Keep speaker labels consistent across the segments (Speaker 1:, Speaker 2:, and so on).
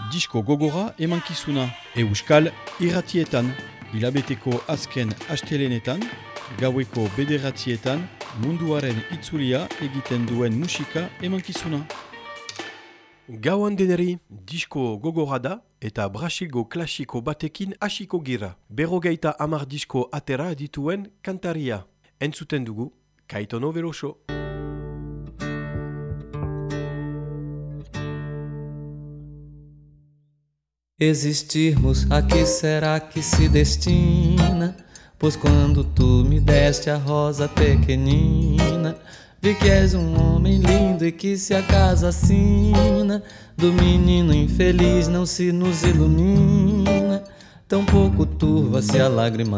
Speaker 1: Disko gogora emankizuna, euskal irratietan, hilabeteko azken astelenetan, gaueko bederatzietan, munduaren itzulia egiten duen musika emankizuna.
Speaker 2: Gauan deneri, disko gogora da eta brasigo klasiko batekin hasiko gira. 50 disko atera dituen kantaria. Entzuten dugu, Caetano Veloso.
Speaker 3: Existirmos, a que será que se destina? Pois quando tu me deste a rosa pequenina, vi que és homem lindo e que se acaso assina, do menino infeliz não se nos ilumina, tão pouco turva-se a lágrima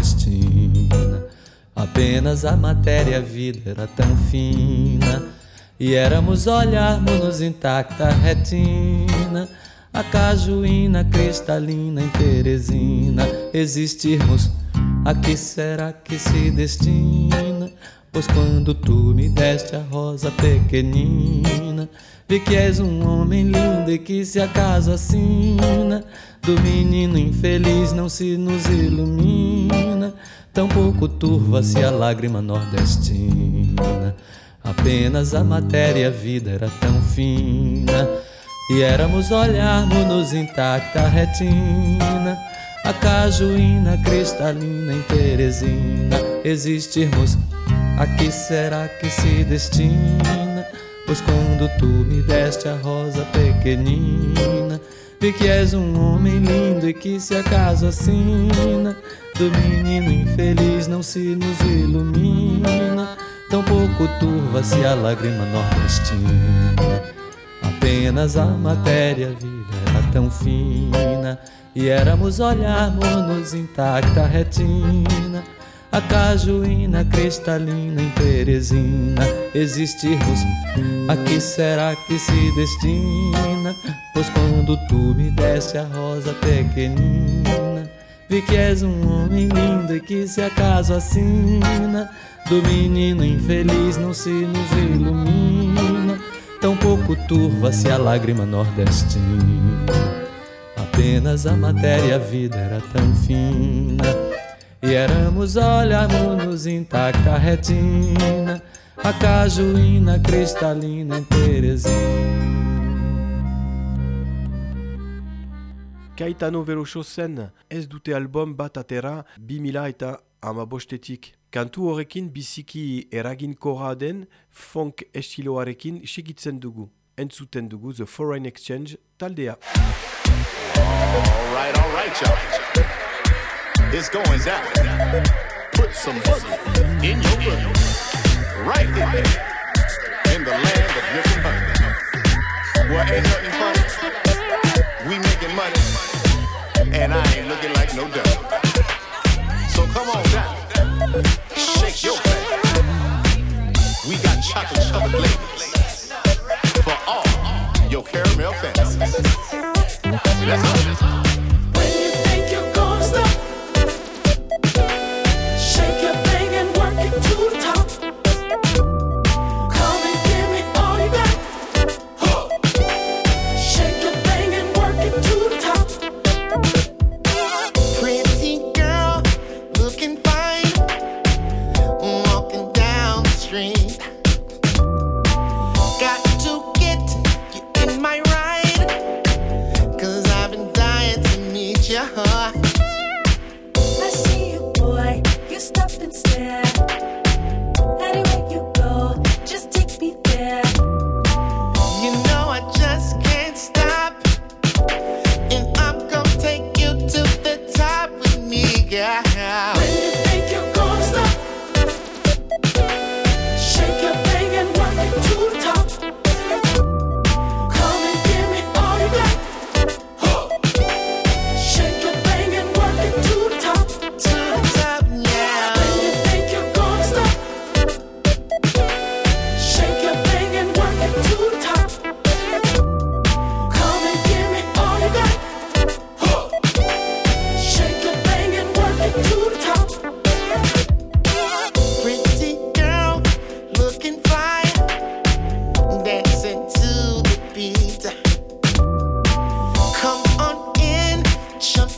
Speaker 3: nordestina. Apenas a matéria e a vida era tão fina, e éramos olharmos-nos intacta retina, a cajuína cristalina em Teresina. Existirmos, a que será que se destina? Pois quando tu me deste a rosa pequenina, vi que és homem lindo e que se acaso assina, do menino infeliz não se nos ilumina, tão pouco turva-se a lágrima nordestina. Apenas a matéria e a vida era tão fina, e éramos olharmos-nos intacta retina, a cajuína cristalina em Teresina. Existirmos, a que será que se destina? Pois quando tu me deste a rosa pequenina, vi que és homem lindo e que se acaso assina, do menino infeliz não se nos ilumina, tão pouco turva-se a lágrima nordestina. Apenas a matéria, a vida era tão fina, e éramos olharmos-nos intacta retina, a cajuína cristalina em Teresina. Existirmos, a que será que se destina? Pois quando tu me deste a rosa pequenina, vi que és homem lindo e que se acaso assina, do menino infeliz não se nos ilumina, tão pouco turva-se a lágrima nordestina. Apenas a matéria e a vida era tão fina, e éramos olharmos-nos intacta retina, a cajuína cristalina em Teresina.
Speaker 2: Caetano Veloso zen, ez dute album bat atera 2015-etik. Kantu horrekin biziki eraginkorra den funk estiloarekin segitzen dugu. Entzuten dugu The Foreign Exchange taldea.
Speaker 4: All right, y'all. It's going down. Put some boogie in your boogie. Right here in the land of milk and honey. Well, ain't nothing funny. We making money, and I ain't looking like no dummy. So come on down, shake your thing. We got chocolate ladies for all your caramel fantasies. Let's go.
Speaker 5: When you think you're gonna stop, shake your thing and work it to the top. Come and give me all you got. Shake your thing and work it to the top.
Speaker 6: Pretty girl, looking fine, walking down the street. Got to get you in my ride, 'cause I've been dying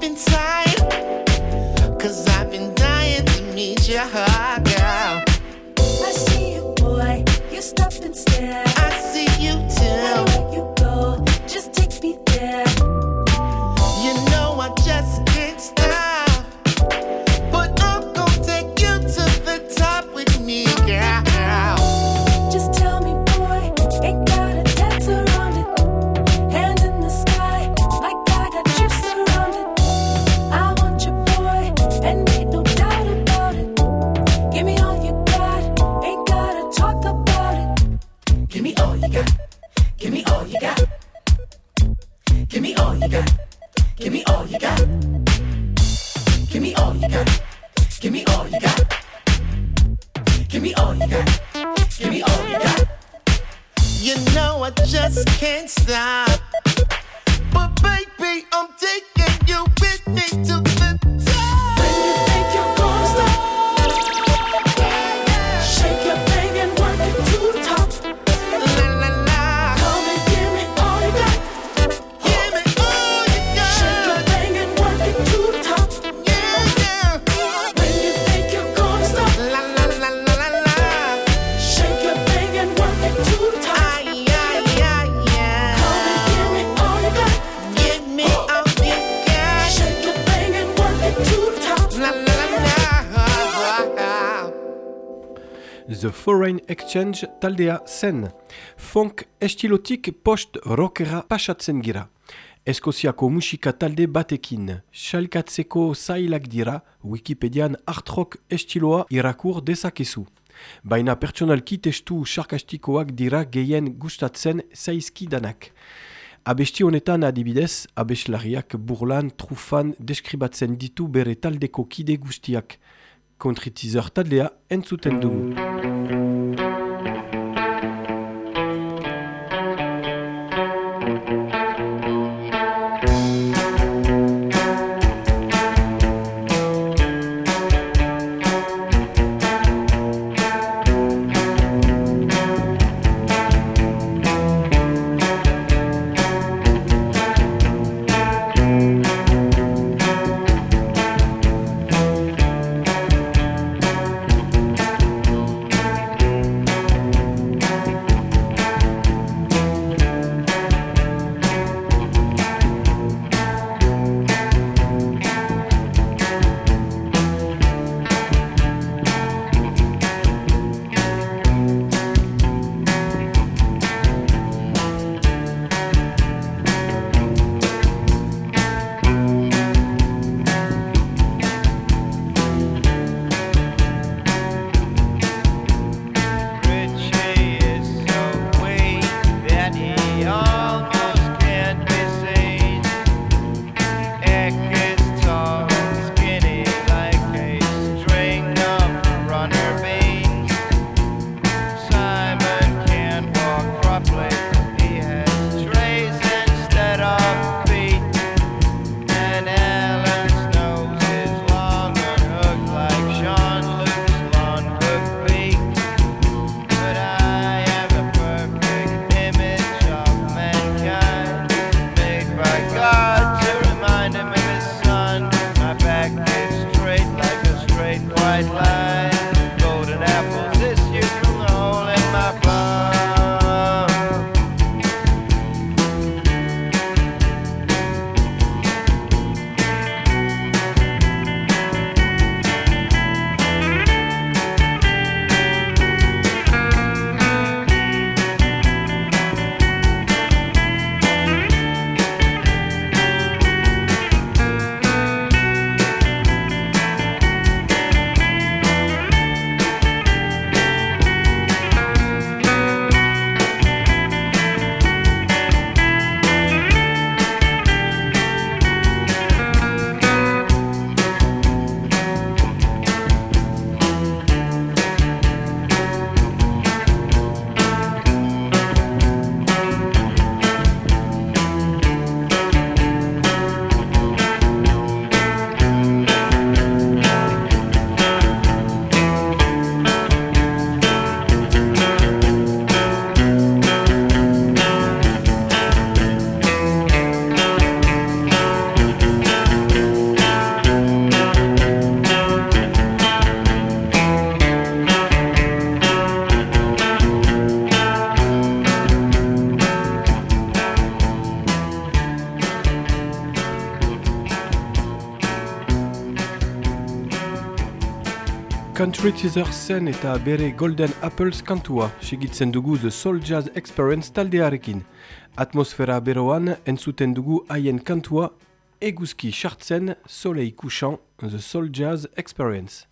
Speaker 6: deep inside, 'cause I've been dying to meet you, girl.
Speaker 5: I see you, boy. You stop and stare.
Speaker 6: I see you too.
Speaker 5: Where you go, just take me there.
Speaker 6: You know I just can't stop, but I'm gonna take you to the top with me, girl.
Speaker 5: Just tell me, boy, ain't gotta dance around it. Hands in the sky, like I got you surrounded. I want you, boy, and ain't no doubt about it. Give me all you got, ain't gotta talk about it. Give me all you got, give me all you got. Give me all you got, give me all you got. Give me all you got, give me all you got. Give me all you got, give me all you got.
Speaker 6: You know I just can't stop, but baby, I'm taking you with me to the top.
Speaker 5: When you think you're gonna stop, shake your thing and work it to the top.
Speaker 6: La la la,
Speaker 5: Come and give me all you got.
Speaker 6: give me all you got.
Speaker 5: Shake your thing and work it to the top.
Speaker 6: Yeah, yeah.
Speaker 5: When you think you're gonna stop,
Speaker 6: La la la la la la.
Speaker 5: shake your thing and work it to the top.
Speaker 6: Ay, ay, ay, yeah.
Speaker 5: Come and give me all you got.
Speaker 6: Give me all you got.
Speaker 5: Shake your thing and work it to the top.
Speaker 6: La la la la.
Speaker 2: The Foreign Exchange taldea zen. Funk estilotik post-rockera pasatzen gira. Eskoziako musika talde batekin. Xalkatzeko zailak dira, Wikipedian art rock estiloa irakur dezakezu. Baina pertsonalki testu sarkastikoak dira gehien gustatzen zaizkidanak. Abesti honetan adibidez, abeslariak burlan, trufan deskribatzen ditu bere taldeko kide guztiak. Country Teaser taldea entzuten dugu. Country Teaser zen eta bere Golden Apples kantua, segitzen dugu The Soul Jazz Experience taldearekin. Atmosfera beroan entzuten dugu haien kantua eguzki sartzen Soleil couchant The Soul Jazz Experience.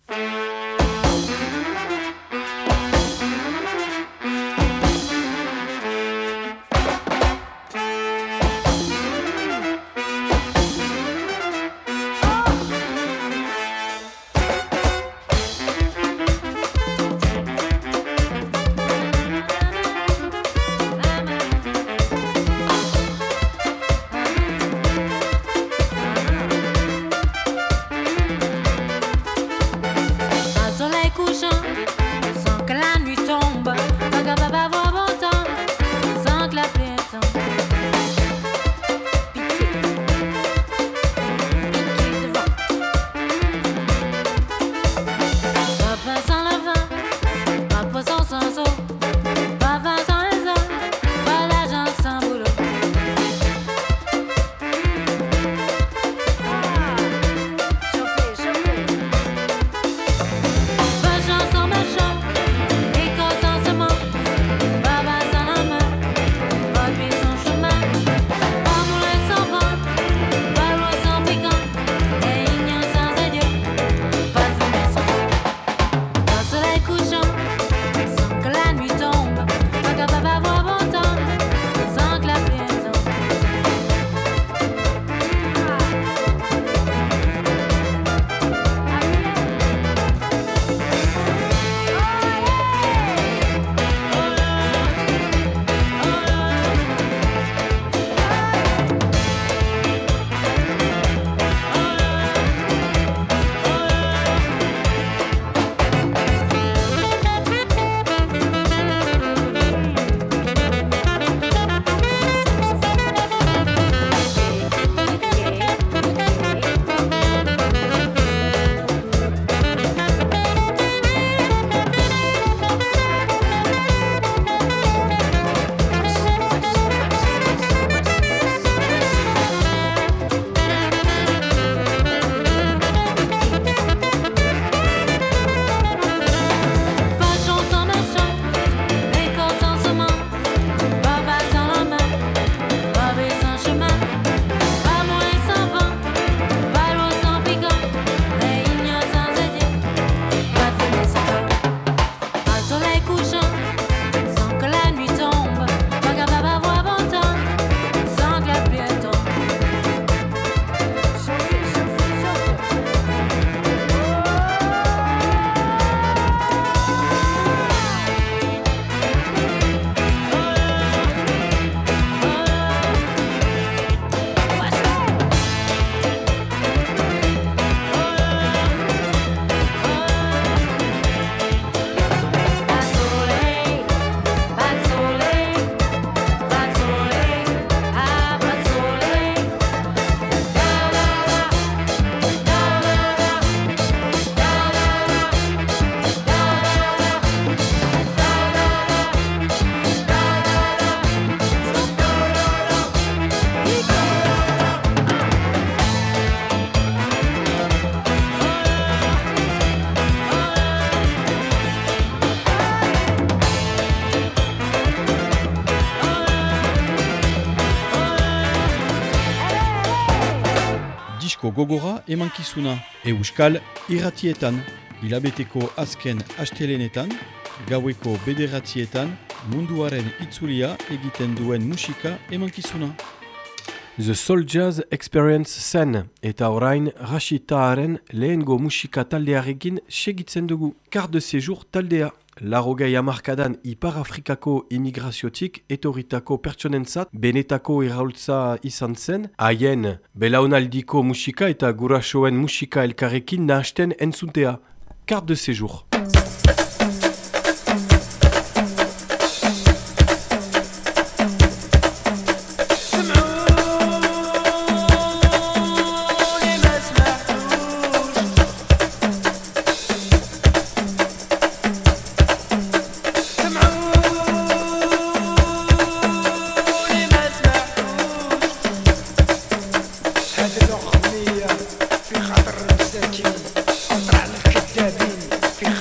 Speaker 1: Disko gogora emankizuna Euskal irratietan, hilabeteko azken astelenetan, gaueko 9:00 munduaren itzulia egiten duen musika emankizuna.
Speaker 2: The Soul Jazz Experience zen eta orain Rashitaaren lehengo musika taldearekin segitzen dugu. Quart de séjour taldea. Larogei hamarkadan Ipar Afrikako imigraziotik etorritako pertsonentzat benetako irraultza izan zen, haien belaunaldiko musika eta gurasoen musika elkarrekin nahasten entzuntea. Quart de séjour.
Speaker 7: في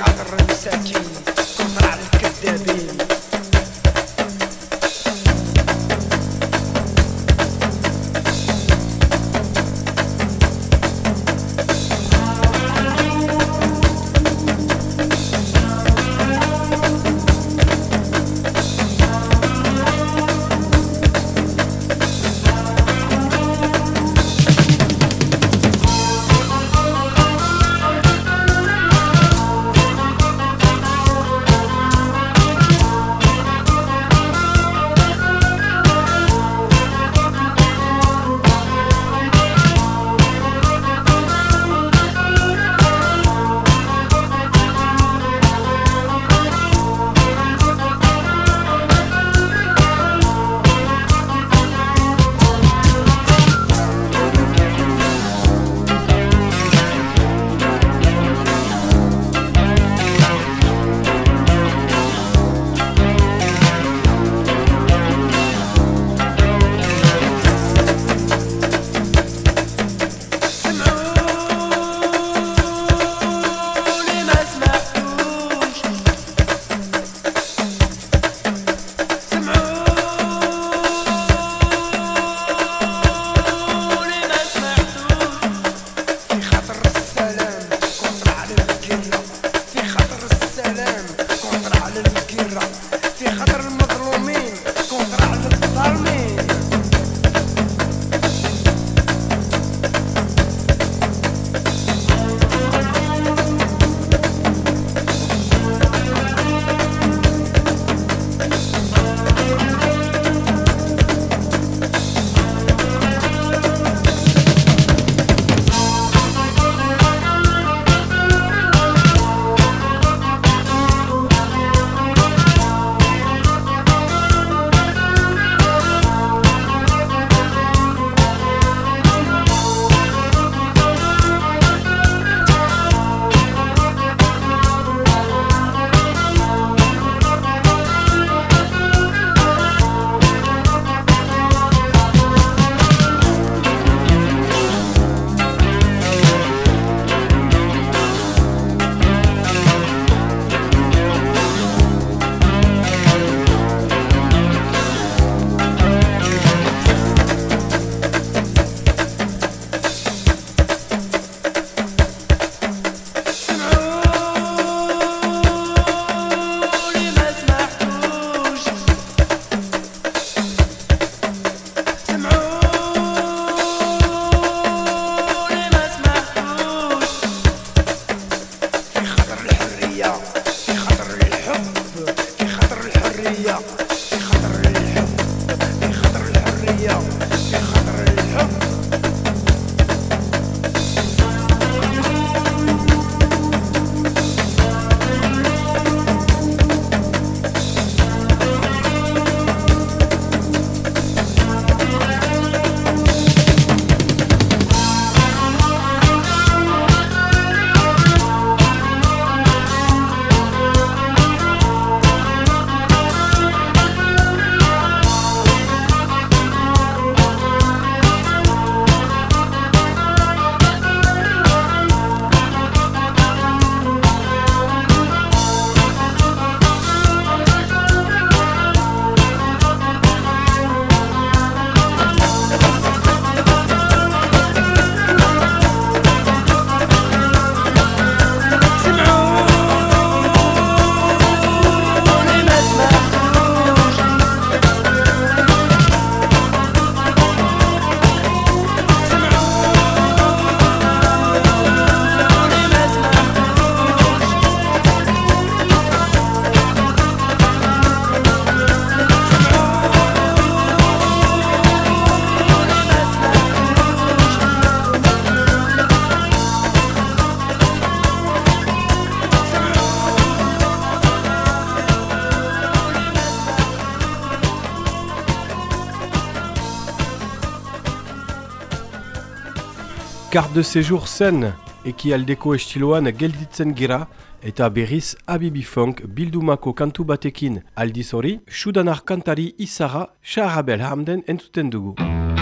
Speaker 2: Carte de séjour zen, ekialdeko estiloan gelditzen gira, eta berriz Habibi Funk bildumako kantu batekin aldiz hori, sudanar kantari izara Shaharabel Hamden entzuten dugu.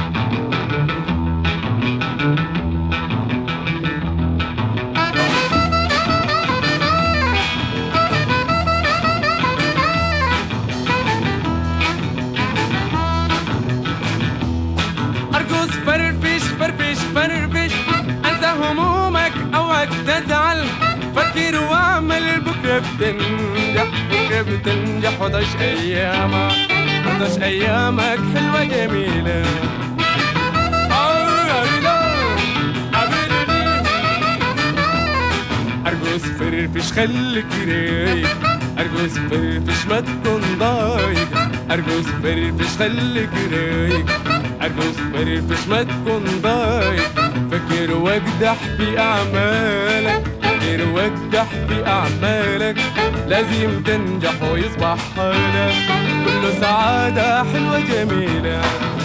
Speaker 7: تزعل فكر واعمل بكرة بتنجح وضعش أيامك حلوة جميلة أرجوز فرفش خليك رايق أرجوز فرفش ما تكون ضايق أرجوز فرفش خليك رايق أرجوز فرفش ما تكون ضايق فكر واجدح في أعمالك فكر واجدح في أعمالك لازم تنجح ويصبح حالك كله سعادة حلوة جميلة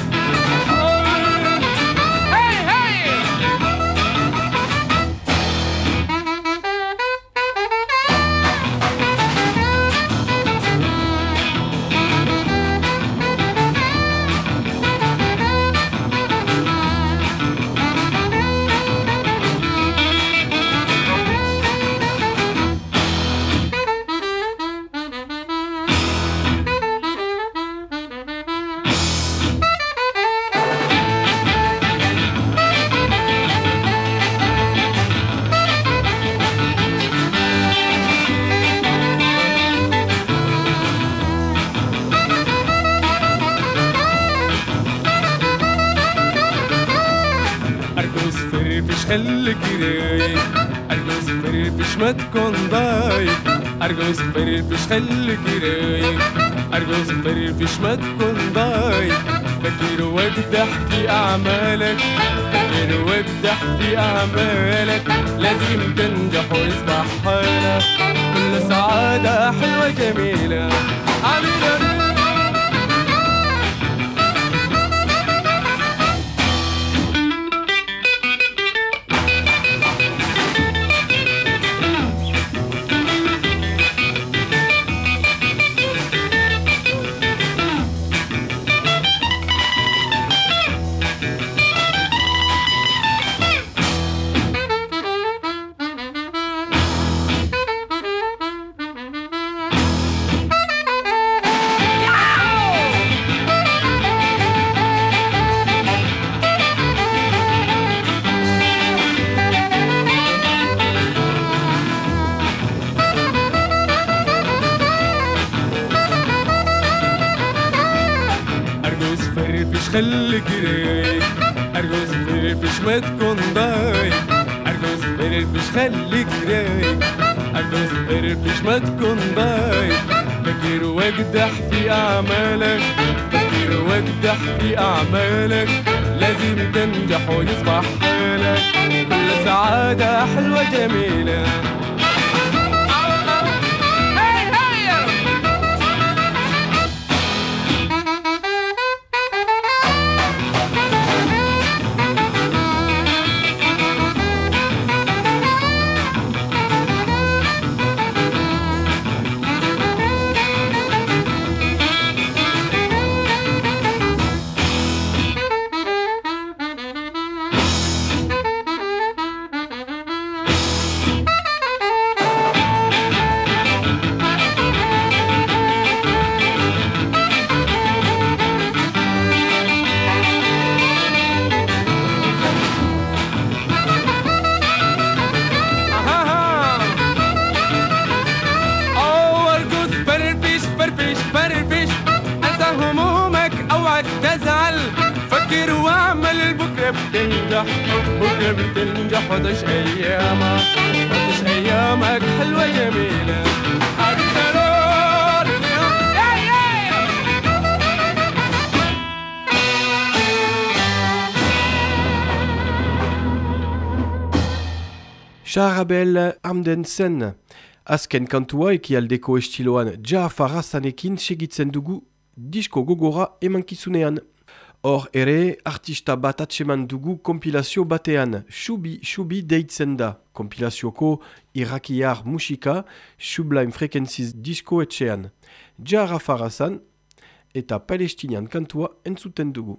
Speaker 7: خليك رايق أرجوز فرفش ما تكون ضايق أرجوز فرفش خليك رايق أرجوز فرفش ما تكون ضايق فكر واجدح في أعمالك فكر واجدح في أعمالك لازم تنجح ويصبح حالك كل سعادة حلوة جميلة خليك رايق أرجوز فرفش ما تكون ضايق أرجوز فرفش خليك رايق أرجوز فرفش ما تكون ضايق فكر واجدح في أعمالك فكر واجدح في أعمالك لازم تنجح ويصبح حالك كل سعادة حلوة جميلة فكر واعمل بكرة بتنجح بكرة بتنجح وضعش أيامك حلوة جميلة
Speaker 2: Shaharabel Hamden zen. Azken kantua ekialdeko estiloan Jafar Hassanekin segitzen dugu disko gogora emankizunean. Hor ere, artista bat atseman dugu kompilazio batean, Shubi deitzen da. Kompilazioko irakiar musika, Sublime Frequencies disko etxean. Jara Farazan eta palestinian kantua entzuten dugu.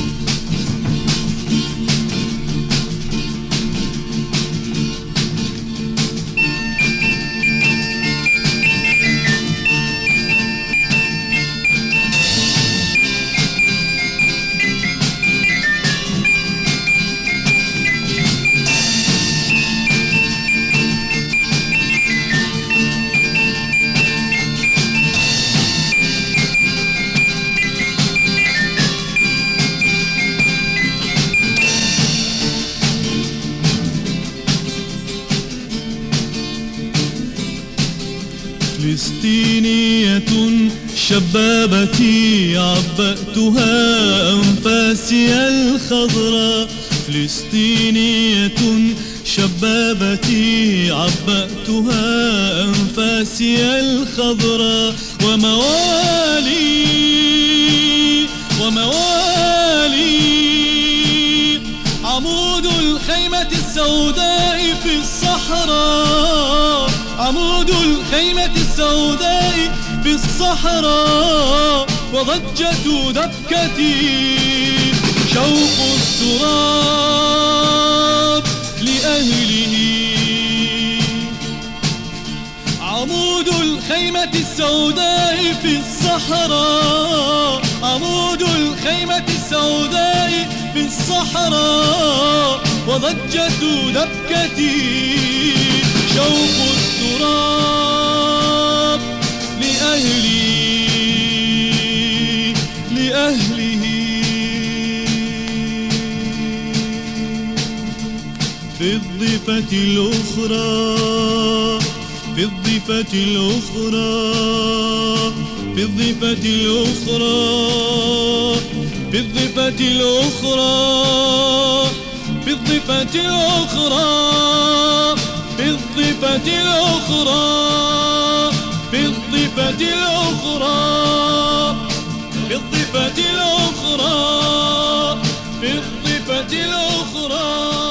Speaker 8: فلسطينية شبابتي عبأتها أنفاسي الخضراء فلسطينية شبابتي عبأتها أنفاسي الخضراء وموالي عمود الخيمة السوداء في الصحراء عمود الخيمة السوداء في الصحراء وضجة دبكتي شوق التراب لأهله عمود الخيمة السوداء في الصحراء عمود الخيمة السوداء في الصحراء وضجة دبكتي شوق التراب لأهله في الضفة الأخرى في الضفة الأخرى في الضفة الأخرى في الضفة الأخرى في الضفة الأخرى في الضفة الأخرى في الضفة الأخرى في الضفة الأخرى في الضفة الأخرى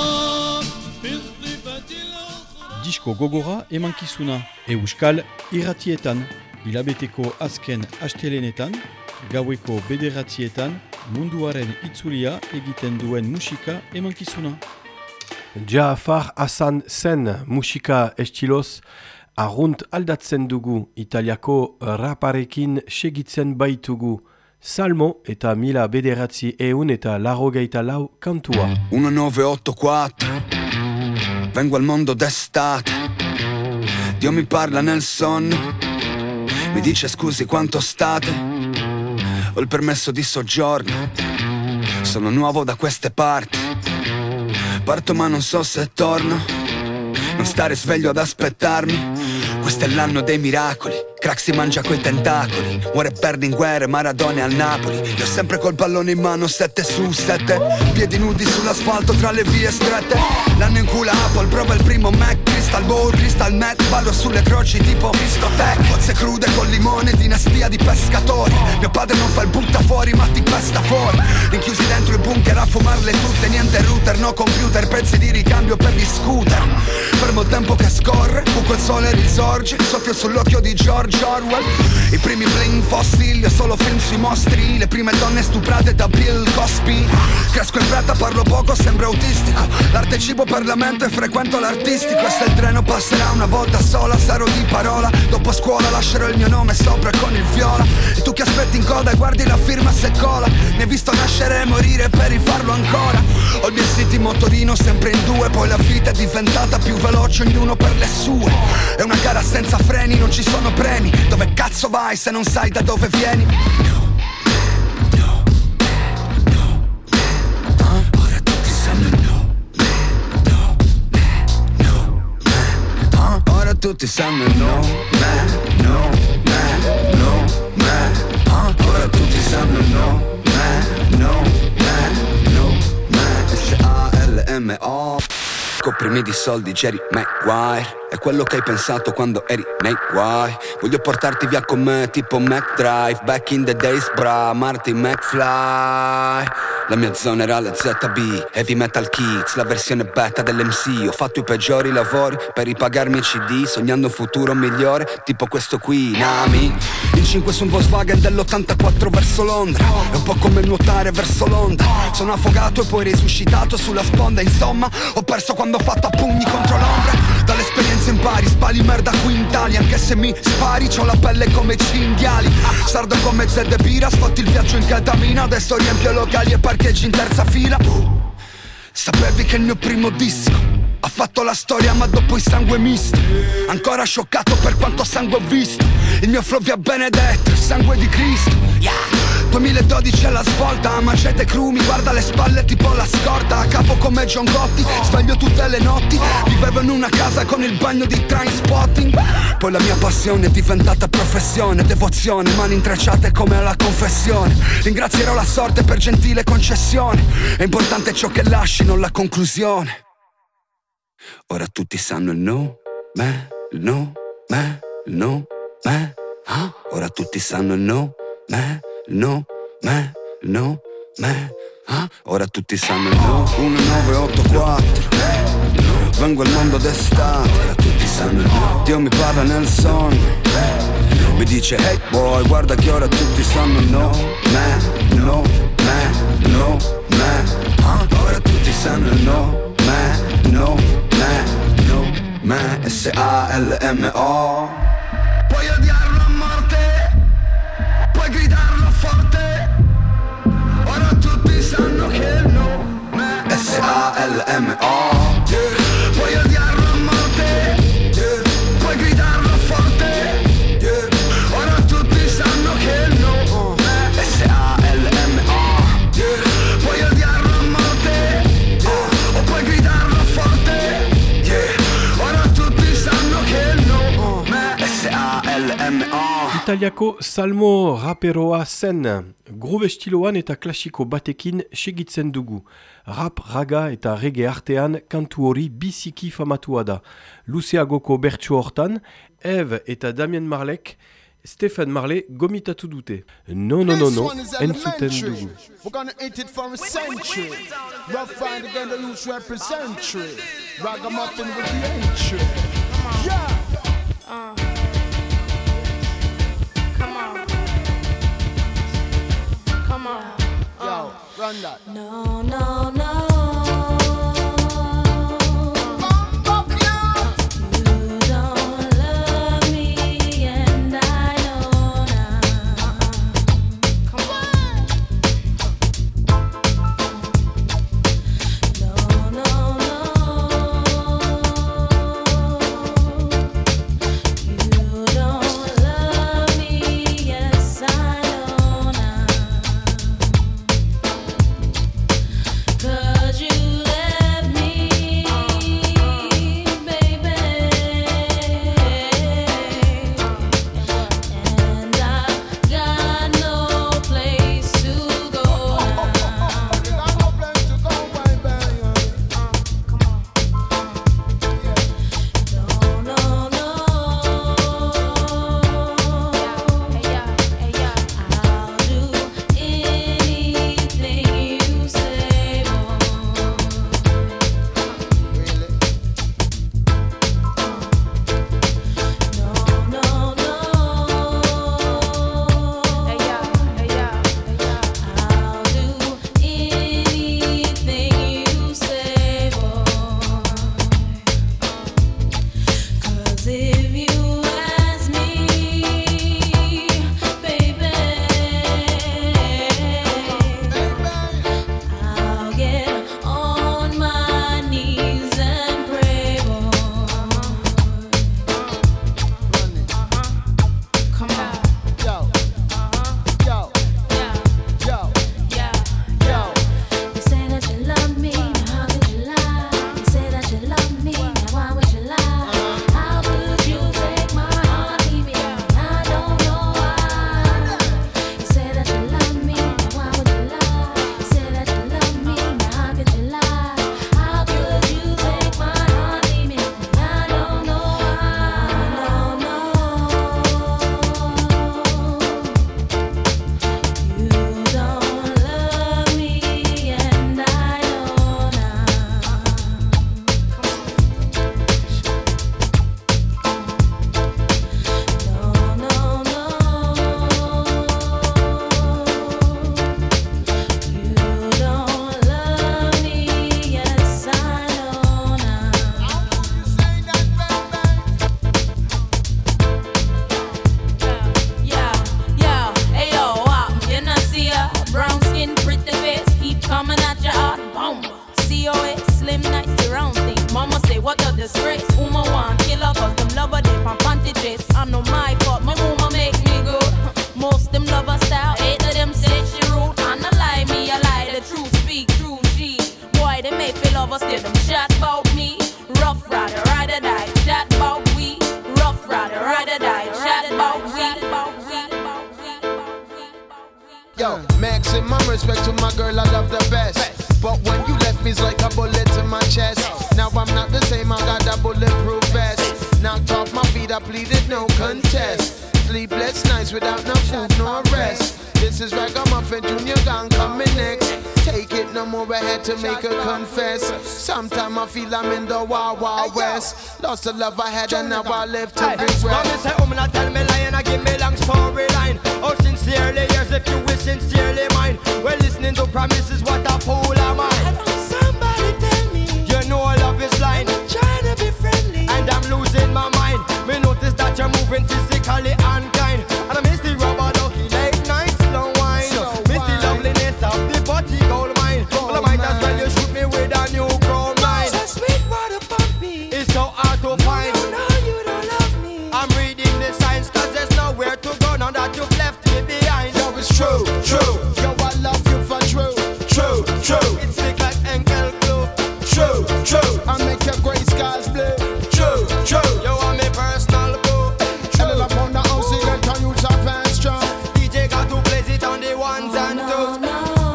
Speaker 8: في الضفة الأخرى
Speaker 1: Disko gogora emankizuna Euskal irratietan, hilabeteko azken astelenetan, gaueko bederatzietan, munduaren itzulia egiten duen musika emankizuna.
Speaker 2: Jafar Hassan zen musika estiloz arrunt aldatzen dugu, italiako raparekin segitzen baitugu. Salmo eta mila bederatzi eta larrogeita lau kantua.
Speaker 9: 1984, vengo al mondo d'estate, Dio mi parla nel sonno, mi dice scusi quanto state, ho il permesso di soggiorno, sono nuovo da queste parti, parto ma non so se torno, non stare sveglio ad aspettarmi, questo è l'anno dei miracoli, crack si mangia coi tentacoli, muore e perde in guerre, Maradona al Napoli, io sempre col pallone in mano 7 su 7, piedi nudi sull'asfalto tra le vie strette, l'anno in cui la Apple prova il primo Mac, Crystal Ball, Crystal Meth, ballo sulle croci tipo discoteca, cozze crude col limone, dinastia di pescatori, mio padre non fa il buttafuori ma ti pesta fuori, rinchiusi dentro il bunker a fumarle tutte, niente router, no computer, pezzi di ricambio per gli scooter, fermo il tempo che scorre, buco il sole risorge, soffio sull'occhio di George Orwell, i primi bling fossili, solo film sui mostri, le prime donne stuprate da Bill Cosby, cresco in fretta, parlo poco, sembro autistico, l'arte è cibo per la mente e frequento l'artistico, e se il treno passerà una volta sola sarò di parola, dopo scuola lascerò il mio nome sopra con il viola, e tu che aspetti in coda e guardi la firma se cola, mi hai visto nascere e morire per rifarlo ancora, ho il mio city motorino sempre in due, poi la vita è diventata più veloce ognuno per le sue, è una gara senza freni, non ci sono premi, dove cazzo vai se non sai da dove vieni? Ora tutti sanno ora tutti sanno ora tutti sanno S-A-L-M-O scoprimi di soldi, Jerry Maguire. È quello che hai pensato quando eri nei guai. Voglio portarti via con me tipo McDrive. Back in the days, bra, Marty McFly. La mia zona era la ZB, Heavy Metal Kids, la versione beta dell'MC. Ho fatto i peggiori lavori per ripagarmi i CD, sognando un futuro migliore, tipo questo qui, Nami. In 5 su un Volkswagen dell'84 verso Londra. È un po' come nuotare verso l'onda. Sono affogato e poi risuscitato sulla sponda. Insomma, ho perso quando ho fatto a pugni contro l'ombra. Dall'esperienza impari, spali merda quintali. Anche se mi spari, c'ho la pelle come cinghiali. Sardo come Zed e Bira, sfatti il viaggio in ketamina. Adesso riempio locali e parcheggi in terza fila. Sapevi che il mio primo disco ha fatto la storia ma dopo il sangue misto. Ancora scioccato per quanto sangue ho visto. Il mio flow vi ha benedetto, il sangue di Cristo, yeah. 2012 alla svolta, macete crew mi guarda alle spalle tipo la scorta. A capo come John Gotti, sveglio tutte le notti. Vivevo in una casa con il bagno di Trainspotting. Poi la mia passione è diventata professione, devozione, mani intrecciate come alla confessione. Ringrazierò la sorte per gentile concessione. È importante ciò che lasci, non la conclusione. Ora tutti sanno il nome, il nome, il nome, ah? Ora tutti sanno il nome, il nome, il nome, ah? Ora tutti sanno il nome. 1984, vengo al mondo d'estate. Ora tutti sanno il nome. Dio mi parla nel sonno, mi dice hey boy, guarda che ora tutti sanno il nome, il nome, il nome, ah? Ora tutti sanno il nome, il nome, S-A-L-M-O. Puoi odiarlo a morte, puoi gridarlo forte. Ora tutti sanno che il nome è S-A-L-M-O. Puoi odiarlo a morte, puoi gridarlo forte. Ora tutti sanno che il nome è S-A-L-M-O. Puoi odiarlo a morte, o puoi gridarlo forte.
Speaker 2: Italiako salmo raperoa zen, groove estiloan eta klasiko batekin segitzen dugu. Rap, raga eta reggae artean kantu hori biziki famatua da. Luzeagoko bertsu hortan, Eve eta Damien Marlek, Stephen Marley gomitatu dute. No, entzuten dugu.
Speaker 10: We're gonna eat it for a century. Rough Rider gonna lose representry. Ragamuffin with the entry. Yeah. Come on. Yo, run that.
Speaker 5: No, no, no. Good.
Speaker 11: they may feel over, still them chat about me. Rough rider, ride or die, chat about we. Rough rider, ride or die, chat about we.
Speaker 10: Yo, maximum respect to my girl, I love the best. But when you left me, it's like a bullet to my chest. Now I'm not the same, I got a bulletproof vest. Knocked off my feet, I pleaded no contest. Sleepless nights without no food, no rest. This is Ragamuffin Junior Gang coming next. Take it, no more, I had to make her confess. Sometimes I feel I'm in the Wild Wild West. Lost the love I had and now I live to regret.
Speaker 12: Now me say, woman, I tell me lie and I give me long storyline. Oh, sincerely, yes, if you wish sincerely mine. Well, listening to promises, what a fool am I. Somebody tell me, you know love is blind. I'm trying to be friendly, and I'm losing my mind. Me notice that you're moving physically unkind, and I miss the rubber ducky late night slow wine. Miss the loveliness of the body gold mine. Well, I might as well you shoot me with a new chrome line. So sweet water pumpy, it's so hard to find. No, you don't love me. I'm reading the signs, cause there's nowhere to go now that you've left me behind.
Speaker 10: Yo, it's true, true. Yo, I love you for true, true, true.
Speaker 12: It's slick like ankle glue.
Speaker 10: True, true. I make your gray skies blue. True, true.
Speaker 12: Yo, I'm a personal boo.
Speaker 10: True. Up on the house, you can use our pants strong.
Speaker 12: DJ got to blaze it on the ones and twos.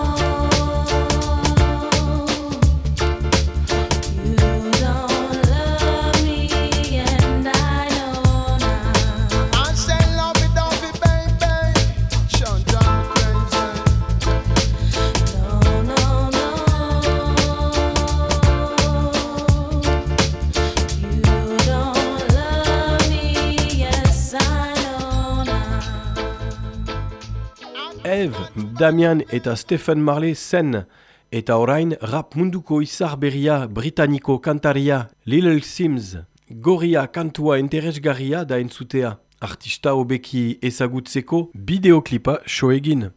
Speaker 2: Eve, Damian eta Stephen Marley zen, eta orain rap munduko izar berria britaniko kantaria Little Sims. Gorria kantua interesgarria da entzutea. Artista hobeki ezagutzeko bideoklipa show egin.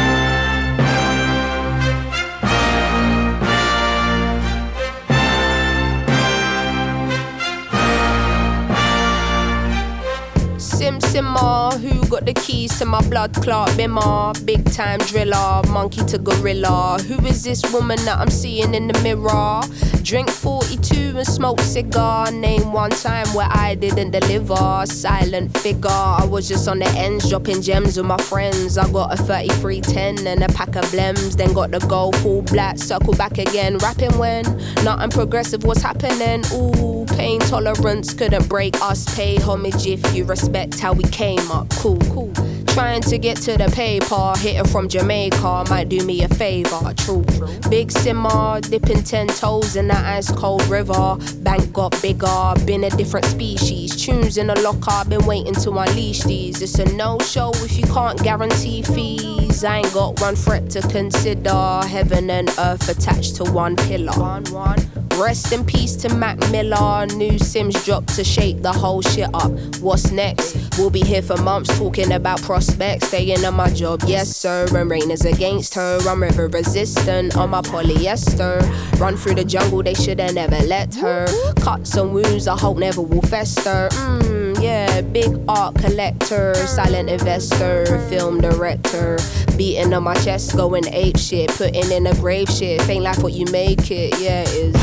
Speaker 13: Simmer, who got the keys to my blood clot bimmer? Big time driller, monkey to gorilla. Who is this woman that I'm seeing in the mirror? Drink 42 and smoke cigar. Name one time where I didn't deliver. Silent figure, I was just on the ends dropping gems with my friends. I got a 3310 and a pack of blems. Then got the gold full black, circle back again. Rapping when nothing progressive was happening. Ooh, pain tolerance couldn't break us. Pay homage if you respect how we came up. Cool, cool. Trying to get to the paper, hitting from Jamaica might do me a favor. True. Big simmer, dipping 10 toes in that ice cold river. Bank got bigger, been a different species. Tunes in the locker, been waiting to unleash these. It's a no-show if you can't guarantee fees. I ain't got one threat to consider. Heaven and earth attached to one pillar. Rest in peace to Mac Miller. New Sims dropped to shake the whole shit up. What's next? We'll be here for months talking about prospects. Staying on my job, yes sir. And rain is against her. I'm river resistant on my polyester. Run through the jungle, they should've never let her. Cuts and wounds I hope never will fester. Yeah, big art collector, silent investor, film director. Beating on my chest, going ape shit. Putting in a grave shit. Ain't like what you make it, yeah it is.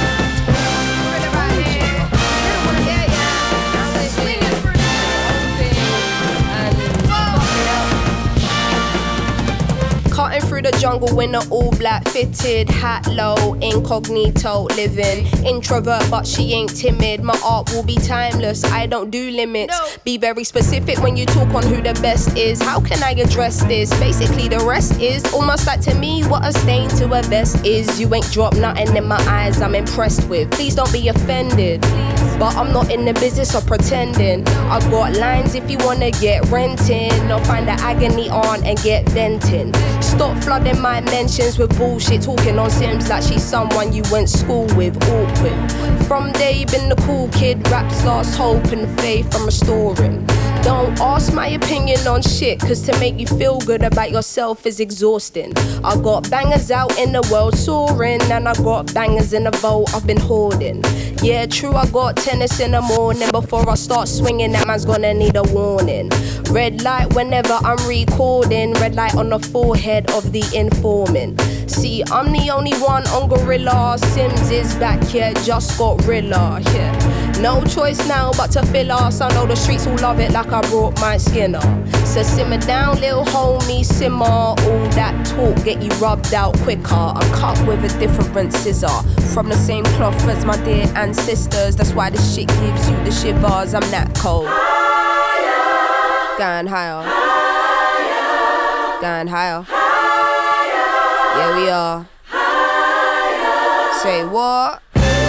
Speaker 13: Cutting through the jungle in an all-black fitted hat low, incognito living. Introvert but she ain't timid. My art will be timeless, I don't do limits. Be very specific when you talk on who the best is. How can I address this? Basically the rest is almost like to me what a stain to a vest is. You ain't dropped nothing in my eyes I'm impressed with. Please don't be offended, but I'm not in the business of pretending. I got lines if you wanna get renting, or find the agony on and get venting. Stop flooding my mentions with bullshit, talking on Sims like she's someone you went school with. Awkward. From day been the cool kid, raps lost hope and faith I'm restoring. Don't ask my opinion on shit, cause to make you feel good about yourself is exhausting. I got bangers out in the world soaring, and I got bangers in the vault I've been hoarding. Yeah, true, I got tennis in the morning. Before I start swinging, that man's gonna need a warning. Red light whenever I'm recording, red light on the forehead of the informant. See, I'm the only one on Gorilla. Sims is back here, just got Rilla, yeah. No choice now but to fill us. I know the streets will love it like I brought my Skinner. So simmer down, little homie, simmer. All that talk get you rubbed out quicker. I'm cut with a different scissor, from the same cloth as my dear ancestors. That's why this shit gives you the shivers. I'm that cold. Higher. Going higher. Higher. Going higher. Higher. Yeah, we are. Higher. Say what?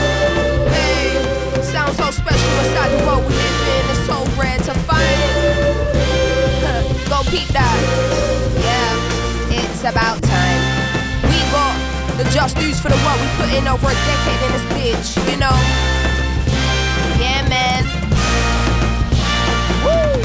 Speaker 13: Sounds so special inside the world we live in. It's so rare to find. Go peep that. Yeah, it's about time. We got the just dues for the work we put in over a decade in this bitch, you know. Yeah, man. Woo!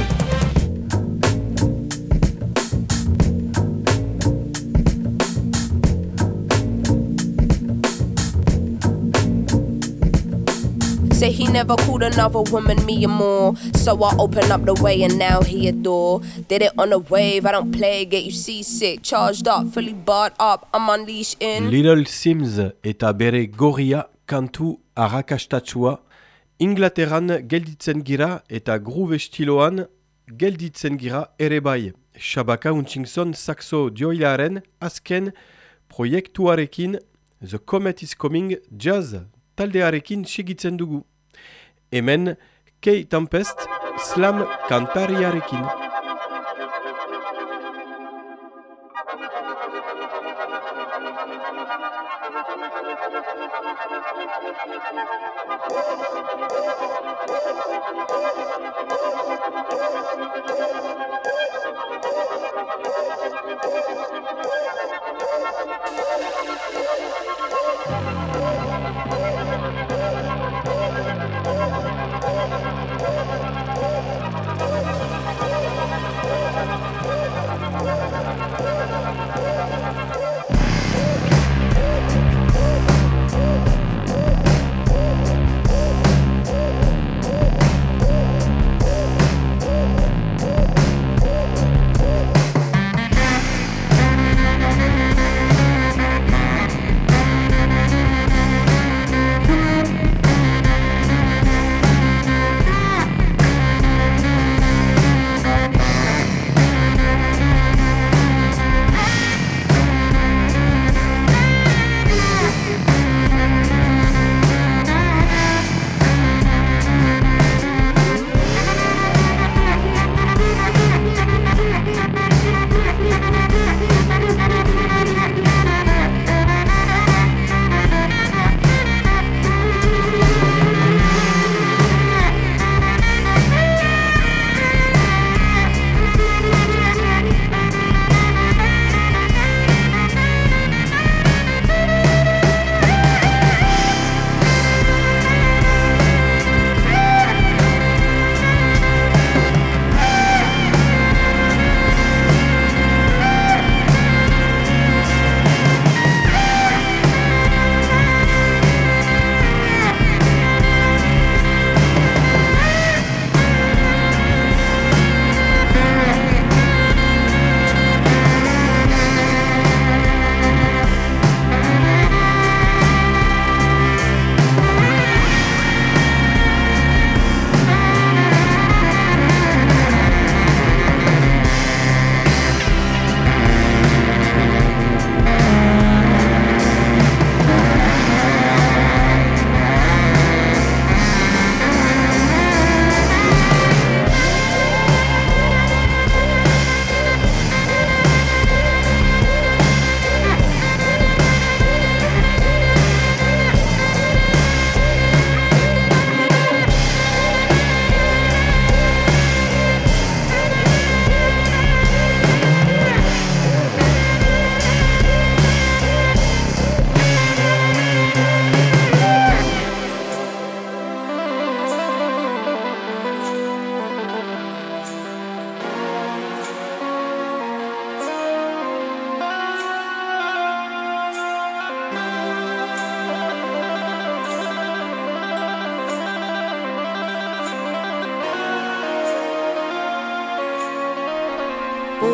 Speaker 13: Say he never called another woman me and more. So I open up the way and now he adore. Did it on a wave, I don't play, get you seasick. Charged up, fully barred up, I'm unleashed in.
Speaker 2: Little Sims eta bere gorria kantu arrakastatsua. Inglaterran gelditzen gira eta groove estiloan gelditzen gira ere bai. Shabaka Hutchinson saxo dioilaren azken proiektuarekin The Comet is Coming Jazz taldearekin segitzen dugu. Hemen Kay Tempest slam kantariarekin.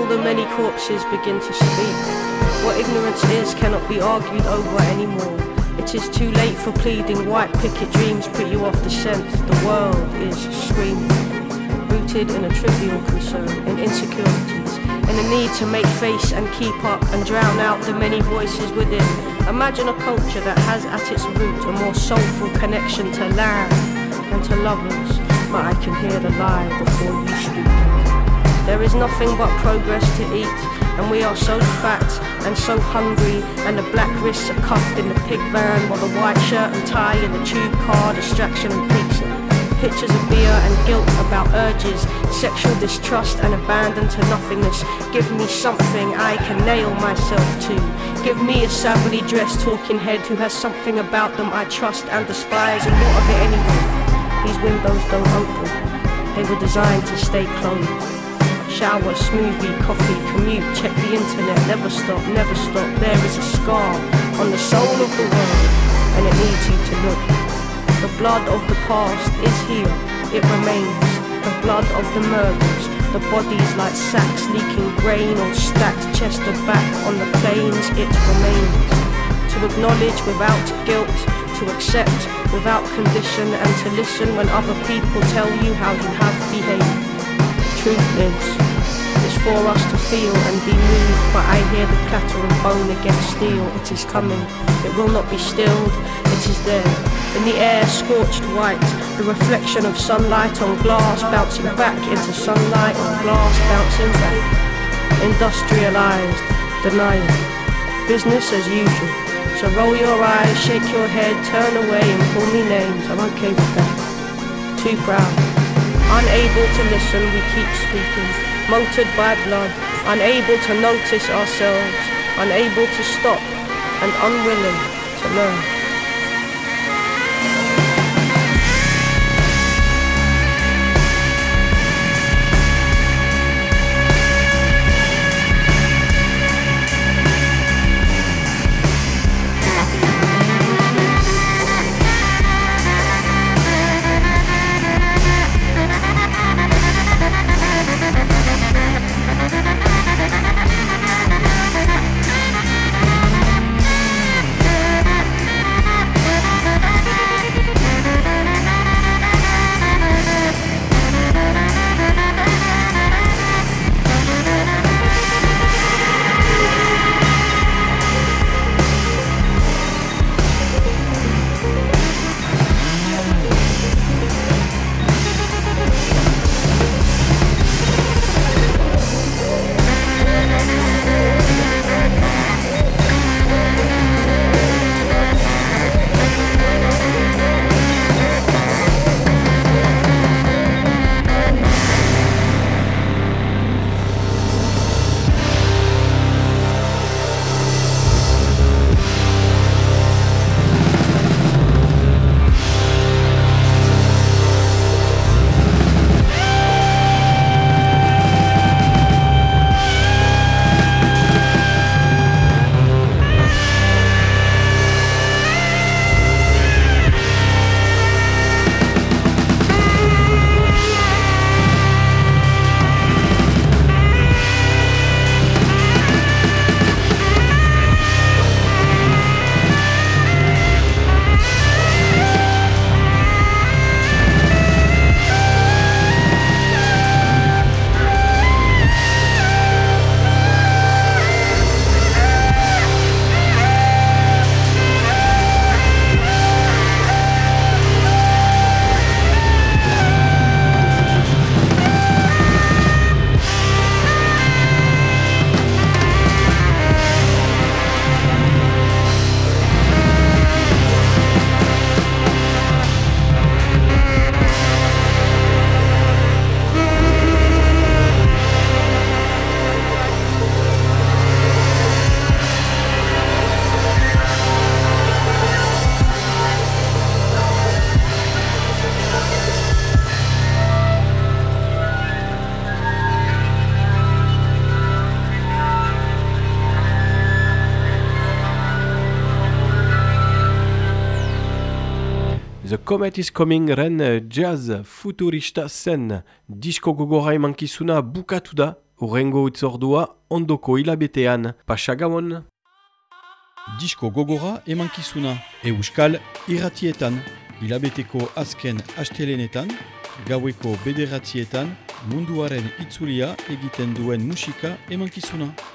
Speaker 14: the many corpses begin to speak. What ignorance is cannot be argued over anymore. It is too late for pleading. White picket dreams put you off the scent. The world is screaming, rooted in a trivial concern, in insecurities, in a need to make face and keep up and drown out the many voices within. Imagine a culture that has at its root a more soulful connection to land and to lovers. But I can hear the lie before you speak. There is nothing but progress to eat, and we are so fat and so hungry, and the black wrists are cuffed in the pig van, while the white shirt and tie in the tube car, distraction and pizza. Pictures of beer and guilt about urges, sexual distrust and abandon to nothingness. Give me something I can nail myself to. Give me a savagely dressed talking head who has something about them I trust and despise. And what of it anyway? These windows don't open. They were designed to stay closed. Shower, smoothie, coffee, commute, check the internet, never stop, never stop. There is a scar on the soul of the world, and it needs you to look. The blood of the past is here, it remains. The blood of the murders, the bodies like sacks leaking grain or stacked chest to back on the plains, it remains. To acknowledge without guilt, to accept without condition, and to listen when other people tell you how you have behaved. Truth lives. It's for us to feel and be moved, but I hear the clatter of bone against steel. It is coming, it will not be stilled, it is there. In the air, scorched white, the reflection of sunlight on glass bouncing back into sunlight on glass bouncing back. Industrialized, denial, business as usual. So roll your eyes, shake your head, turn away and call me names. I'm okay with that. Too proud. Unable to listen, we keep speaking. Motored by blood, unable to notice ourselves, unable to stop, and unwilling to learn.
Speaker 2: The Comet is Coming ren jazz futurista zen. Disko gogora emankizuna bukatu da, urrengo itzordua ondoko hilabetean. Pasa gabon!
Speaker 1: Disko gogora emankizuna Euskal irratietan, hilabeteko azken astelenetan, gaueko 9 munduaren itzulia egiten duen musika emankizuna.